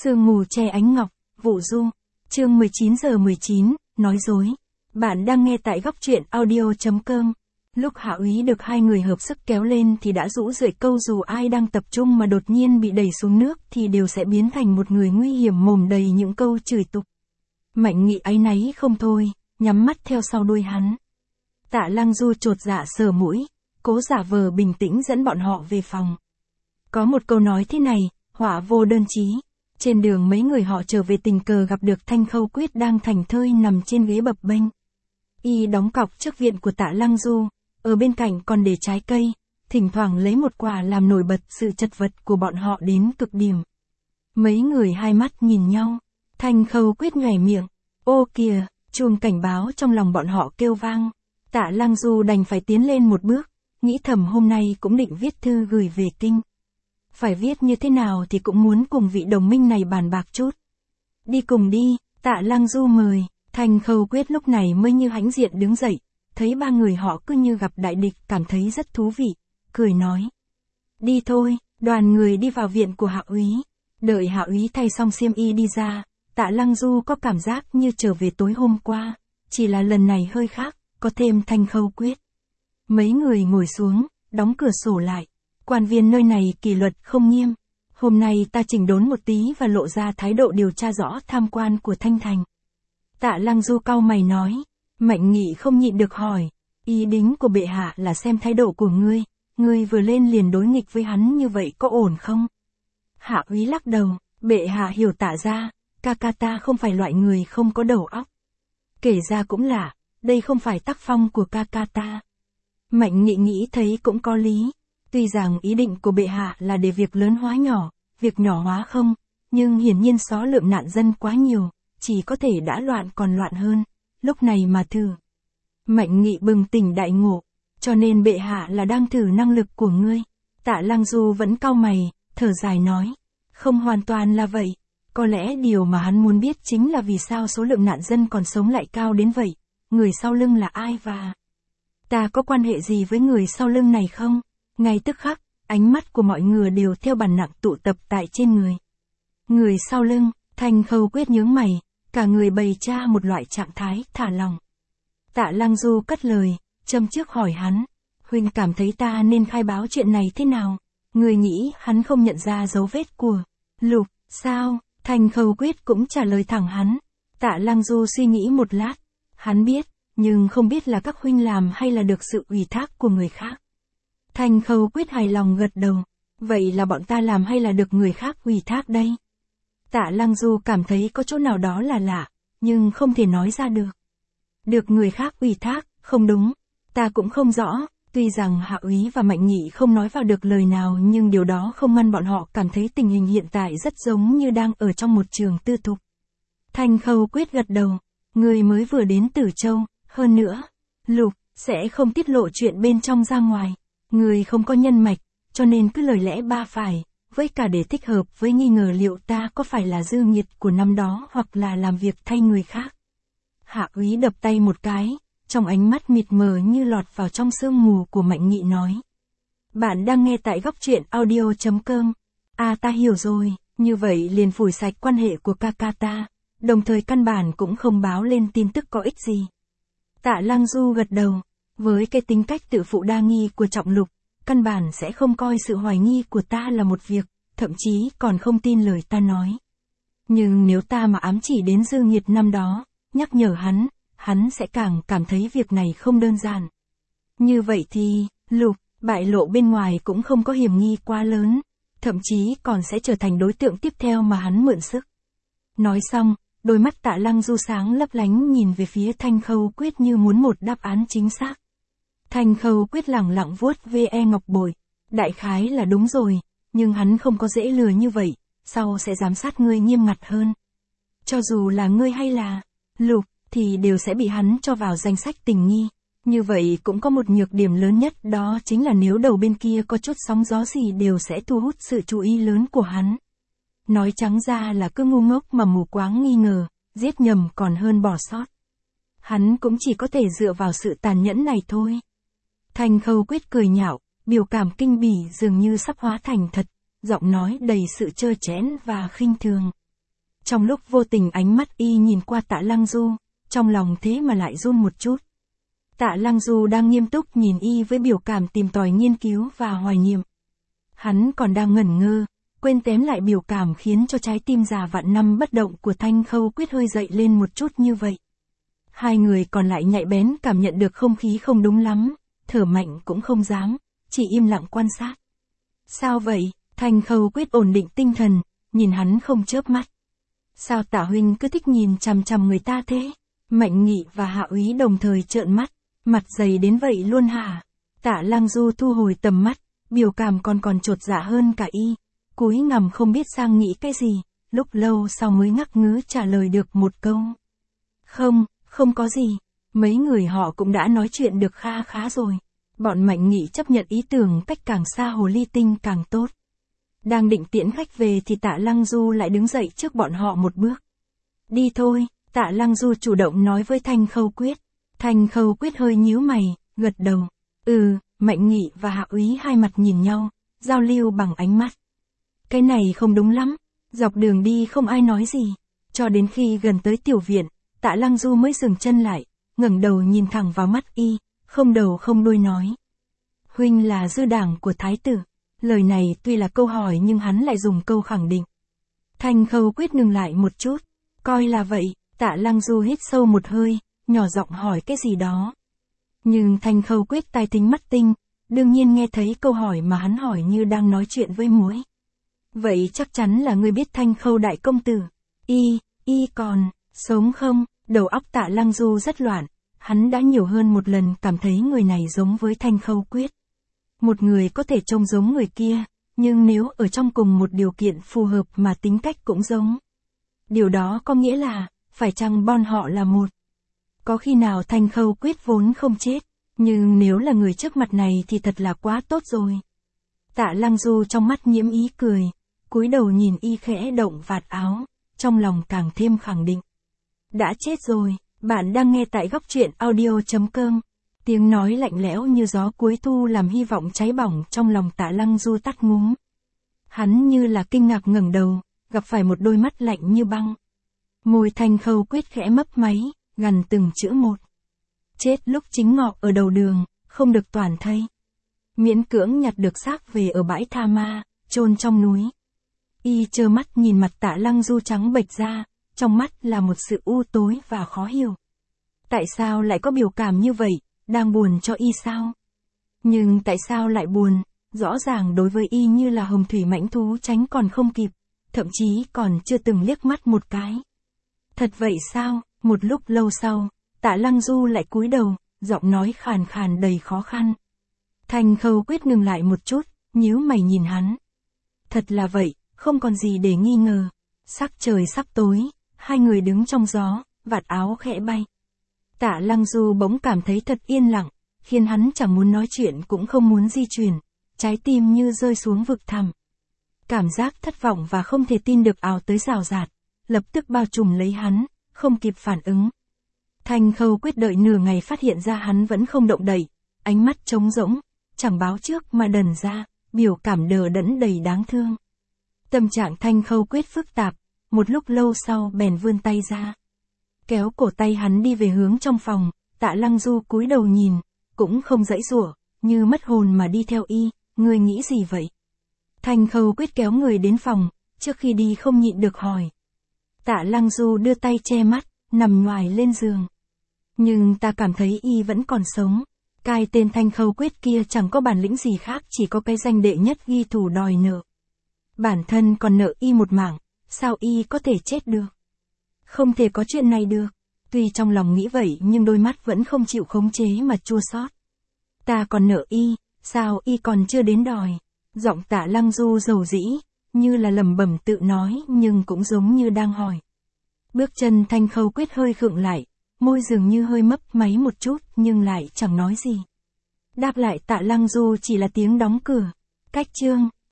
Sương mù che ánh ngọc, Vũ Du. Chương 19:19, nói dối. Bạn đang nghe tại góc truyện audio.com. Lúc Hạ Úy được hai người hợp sức kéo lên thì đã rũ rượi câu dù ai đang tập trung mà đột nhiên bị đẩy xuống nước thì đều sẽ biến thành một người nguy hiểm, mồm đầy những câu chửi tục. Mạnh Nghị áy náy không thôi, nhắm mắt theo sau đuôi hắn. Tạ Lăng Du chột dạ sờ mũi, cố giả vờ bình tĩnh dẫn bọn họ về phòng. Có một câu nói thế này, họa vô đơn chí. Trên đường mấy người họ trở về tình cờ gặp được Thanh Khâu Quyết đang thảnh thơi nằm trên ghế bập bênh. Y đóng cọc trước viện của Tạ Lăng Du, ở bên cạnh còn để trái cây, thỉnh thoảng lấy một quả làm nổi bật sự chật vật của bọn họ đến cực điểm. Mấy người hai mắt nhìn nhau, Thanh Khâu Quyết nhoẻn miệng, ô kìa, chuông cảnh báo trong lòng bọn họ kêu vang. Tạ Lăng Du đành phải tiến lên một bước, nghĩ thầm hôm nay cũng định viết thư gửi về kinh. Phải viết như thế nào thì cũng muốn cùng vị đồng minh này bàn bạc chút. Đi cùng đi, Tạ Lăng Du mời. Thanh Khâu Quyết lúc này mới như hãnh diện đứng dậy, thấy ba người họ cứ như gặp đại địch, cảm thấy rất thú vị, cười nói. Đi thôi. Đoàn người đi vào viện của Hạ Úy. Đợi Hạ Úy thay xong xiêm y đi ra, Tạ Lăng Du có cảm giác như trở về tối hôm qua, chỉ là lần này hơi khác, có thêm Thanh Khâu Quyết. Mấy người ngồi xuống, đóng cửa sổ lại. Quan viên nơi này kỷ luật không nghiêm. Hôm nay ta chỉnh đốn một tí và lộ ra thái độ điều tra rõ tham quan của Thanh Thành. Tạ Lăng Du cau mày nói. Mạnh Nghị không nhịn được hỏi. Ý định của bệ hạ là xem thái độ của ngươi vừa lên liền đối nghịch với hắn như vậy có ổn không? Hạ Úy lắc đầu. Bệ hạ hiểu Tạ gia, ca ca ta không phải loại người không có đầu óc. Kể ra cũng lạ, đây không phải tác phong của ca ca ta. Mạnh Nghị nghĩ thấy cũng có lý. Tuy rằng ý định của bệ hạ là để việc lớn hóa nhỏ, việc nhỏ hóa không, nhưng hiển nhiên số lượng nạn dân quá nhiều, chỉ có thể đã loạn còn loạn hơn, lúc này mà thử. Mạnh Nghị bừng tỉnh đại ngộ, cho nên bệ hạ là đang thử năng lực của ngươi. Tạ Lăng Du vẫn cau mày, thở dài nói, không hoàn toàn là vậy, có lẽ điều mà hắn muốn biết chính là vì sao số lượng nạn dân còn sống lại cao đến vậy, người sau lưng là ai và ta có quan hệ gì với người sau lưng này không? Ngay tức khắc, ánh mắt của mọi người đều theo bản năng tụ tập tại trên người. Người sau lưng, Thanh Khâu Quyết nhướng mày, cả người bày ra một loại trạng thái thả lỏng. Tạ Lăng Du cất lời, châm trước hỏi hắn, huynh cảm thấy ta nên khai báo chuyện này thế nào? Người nghĩ hắn không nhận ra dấu vết của Lục, sao? Thanh Khâu Quyết cũng trả lời thẳng hắn. Tạ Lăng Du suy nghĩ một lát, hắn biết, nhưng không biết là các huynh làm hay là được sự ủy thác của người khác. Thanh Khâu Quyết hài lòng gật đầu. Vậy là bọn ta làm hay là được người khác ủy thác đây? Tạ Lăng Du cảm thấy có chỗ nào đó là lạ, nhưng không thể nói ra được. Được người khác ủy thác, không đúng. Ta cũng không rõ, tuy rằng Hạ Úy và Mạnh Nghị không nói vào được lời nào nhưng điều đó không ngăn bọn họ cảm thấy tình hình hiện tại rất giống như đang ở trong một trường tư thục. Thanh Khâu Quyết gật đầu. Người mới vừa đến Tử Châu, hơn nữa, Lục, sẽ không tiết lộ chuyện bên trong ra ngoài. Người không có nhân mạch, cho nên cứ lời lẽ ba phải, với cả để thích hợp với nghi ngờ liệu ta có phải là dư nghiệt của năm đó hoặc là làm việc thay người khác. Hạ Úy đập tay một cái, trong ánh mắt mịt mờ như lọt vào trong sương mù của Mạnh Nghị nói. Bạn đang nghe tại góc truyện audio.com. À ta hiểu rồi, như vậy liền phủi sạch quan hệ của ca ca ta, đồng thời căn bản cũng không báo lên tin tức có ích gì. Tạ Lăng Du gật đầu. Với cái tính cách tự phụ đa nghi của Trọng Lục, căn bản sẽ không coi sự hoài nghi của ta là một việc, thậm chí còn không tin lời ta nói. Nhưng nếu ta mà ám chỉ đến dư nghiệt năm đó, nhắc nhở hắn sẽ càng cảm thấy việc này không đơn giản. Như vậy thì, Lục, bại lộ bên ngoài cũng không có hiểm nghi quá lớn, thậm chí còn sẽ trở thành đối tượng tiếp theo mà hắn mượn sức. Nói xong, đôi mắt Tạ Lăng Du sáng lấp lánh nhìn về phía Thanh Khâu Quyết như muốn một đáp án chính xác. Thanh Khâu Quyết lẳng lặng vuốt ve ngọc bội. Đại khái là đúng rồi, nhưng hắn không có dễ lừa như vậy, sau sẽ giám sát ngươi nghiêm ngặt hơn. Cho dù là ngươi hay là Lục, thì đều sẽ bị hắn cho vào danh sách tình nghi. Như vậy cũng có một nhược điểm lớn nhất, đó chính là nếu đầu bên kia có chút sóng gió gì đều sẽ thu hút sự chú ý lớn của hắn. Nói trắng ra là cứ ngu ngốc mà mù quáng nghi ngờ, giết nhầm còn hơn bỏ sót. Hắn cũng chỉ có thể dựa vào sự tàn nhẫn này thôi. Thanh Khâu Quyết cười nhạo, biểu cảm kinh bỉ dường như sắp hóa thành thật, giọng nói đầy sự trơ trẽn và khinh thường. Trong lúc vô tình ánh mắt y nhìn qua Tạ Lăng Du, trong lòng thế mà lại run một chút. Tạ Lăng Du đang nghiêm túc nhìn y với biểu cảm tìm tòi nghiên cứu và hoài niệm. Hắn còn đang ngẩn ngơ, quên tém lại biểu cảm khiến cho trái tim già vạn năm bất động của Thanh Khâu Quyết hơi dậy lên một chút như vậy. Hai người còn lại nhạy bén cảm nhận được không khí không đúng lắm, thở mạnh cũng không dám, chỉ im lặng quan sát. Sao vậy? Thanh Khâu Quyết ổn định tinh thần, nhìn hắn không chớp mắt. Sao Tạ huynh cứ thích nhìn chằm chằm người ta thế? Mạnh Nghị và Hạ Úy đồng thời trợn mắt, mặt dày đến vậy luôn hả? Tạ Lăng Du thu hồi tầm mắt, biểu cảm còn chột dạ hơn cả y, cúi ngằm không biết sang nghĩ cái gì, lúc lâu sau mới ngắc ngứ trả lời được một câu. Không có gì, mấy người họ cũng đã nói chuyện được kha khá rồi. Bọn Mạnh Nghị chấp nhận ý tưởng cách càng xa hồ ly tinh càng tốt. Đang định tiễn khách về thì Tạ Lăng Du lại đứng dậy trước bọn họ một bước. Đi thôi, Tạ Lăng Du chủ động nói với Thanh Khâu Quyết. Thanh Khâu Quyết hơi nhíu mày, gật đầu. Mạnh Nghị và Hạ Úy hai mặt nhìn nhau, giao lưu bằng ánh mắt. Cái này không đúng lắm, dọc đường đi không ai nói gì. Cho đến khi gần tới tiểu viện, Tạ Lăng Du mới dừng chân lại, ngẩng đầu nhìn thẳng vào mắt y, không đầu không đuôi nói. Huynh là dư đảng của thái tử. Lời này tuy là câu hỏi nhưng hắn lại dùng câu khẳng định. Thanh Khâu Quyết ngừng lại một chút, coi là vậy. Tạ Lăng Du hít sâu một hơi, nhỏ giọng hỏi cái gì đó. Nhưng Thanh Khâu Quyết tai thính mắt tinh, đương nhiên nghe thấy câu hỏi mà hắn hỏi như đang nói chuyện với muỗi. Vậy chắc chắn là ngươi biết Thanh Khâu đại công tử. Y còn sống không? Đầu óc Tạ Lăng Du rất loạn, hắn đã nhiều hơn một lần cảm thấy người này giống với Thanh Khâu Quyết. Một người có thể trông giống người kia, nhưng nếu ở trong cùng một điều kiện phù hợp mà tính cách cũng giống. Điều đó có nghĩa là, phải chăng bọn họ là một? Có khi nào Thanh Khâu Quyết vốn không chết, nhưng nếu là người trước mặt này thì thật là quá tốt rồi. Tạ Lăng Du trong mắt nhiễm ý cười, cúi đầu nhìn y khẽ động vạt áo, trong lòng càng thêm khẳng định. Đã chết rồi, bạn đang nghe tại góc truyện audio.com. Tiếng nói lạnh lẽo như gió cuối thu làm hy vọng cháy bỏng trong lòng Tạ Lăng Du tắt ngúm. Hắn như là kinh ngạc ngẩng đầu, gặp phải một đôi mắt lạnh như băng. Môi Thanh Khâu Quyết khẽ mấp máy, gằn từng chữ một. Chết lúc chính ngọ ở đầu đường, không được toàn thây. Miễn cưỡng nhặt được xác về ở bãi tha ma, chôn trong núi. Y trơ mắt nhìn mặt Tạ Lăng Du trắng bệch ra, trong mắt là một sự u tối và khó hiểu. Tại sao lại có biểu cảm như vậy, đang buồn cho y sao? Nhưng tại sao lại buồn, rõ ràng đối với y như là hồng thủy mãnh thú tránh còn không kịp, thậm chí còn chưa từng liếc mắt một cái. Thật vậy sao? Một lúc lâu sau, Tạ Lăng Du lại cúi đầu, giọng nói khàn khàn đầy khó khăn. Thanh Khâu Quyết ngừng lại một chút, nhíu mày nhìn hắn. Thật là vậy, không còn gì để nghi ngờ. Sắc trời sắp tối, hai người đứng trong gió, vạt áo khẽ bay. Tạ Lăng Du bỗng cảm thấy thật yên lặng, khiến hắn chẳng muốn nói chuyện cũng không muốn di chuyển, trái tim như rơi xuống vực thẳm. Cảm giác thất vọng và không thể tin được ào tới rào rạt, lập tức bao trùm lấy hắn, không kịp phản ứng. Thanh Khâu Quyết đợi nửa ngày phát hiện ra hắn vẫn không động đậy, ánh mắt trống rỗng, chẳng báo trước mà đần ra, biểu cảm đờ đẫn đầy đáng thương. Tâm trạng Thanh Khâu Quyết phức tạp, một lúc lâu sau bèn vươn tay ra. Kéo cổ tay hắn đi về hướng trong phòng, Tạ Lăng Du cúi đầu nhìn, cũng không giãy giụa, như mất hồn mà đi theo y, ngươi nghĩ gì vậy? Thanh Khâu Quyết kéo người đến phòng, trước khi đi không nhịn được hỏi. Tạ Lăng Du đưa tay che mắt, nằm ngoài lên giường. Nhưng ta cảm thấy y vẫn còn sống. Cái tên Thanh Khâu Quyết kia chẳng có bản lĩnh gì khác, chỉ có cái danh đệ nhất ghi thù đòi nợ. Bản thân còn nợ y một mảng, sao y có thể chết được? Không thể có chuyện này được. Tuy trong lòng nghĩ vậy nhưng đôi mắt vẫn không chịu khống chế mà chua xót. Ta còn nợ y, sao y còn chưa đến đòi? Giọng Tạ Lăng Du dầu dĩ, như là lẩm bẩm tự nói nhưng cũng giống như đang hỏi. Bước chân Thanh Khâu Quyết hơi khựng lại, môi dường như hơi mấp máy một chút nhưng lại chẳng nói gì. Đáp lại Tạ Lăng Du chỉ là tiếng đóng cửa. Cách chương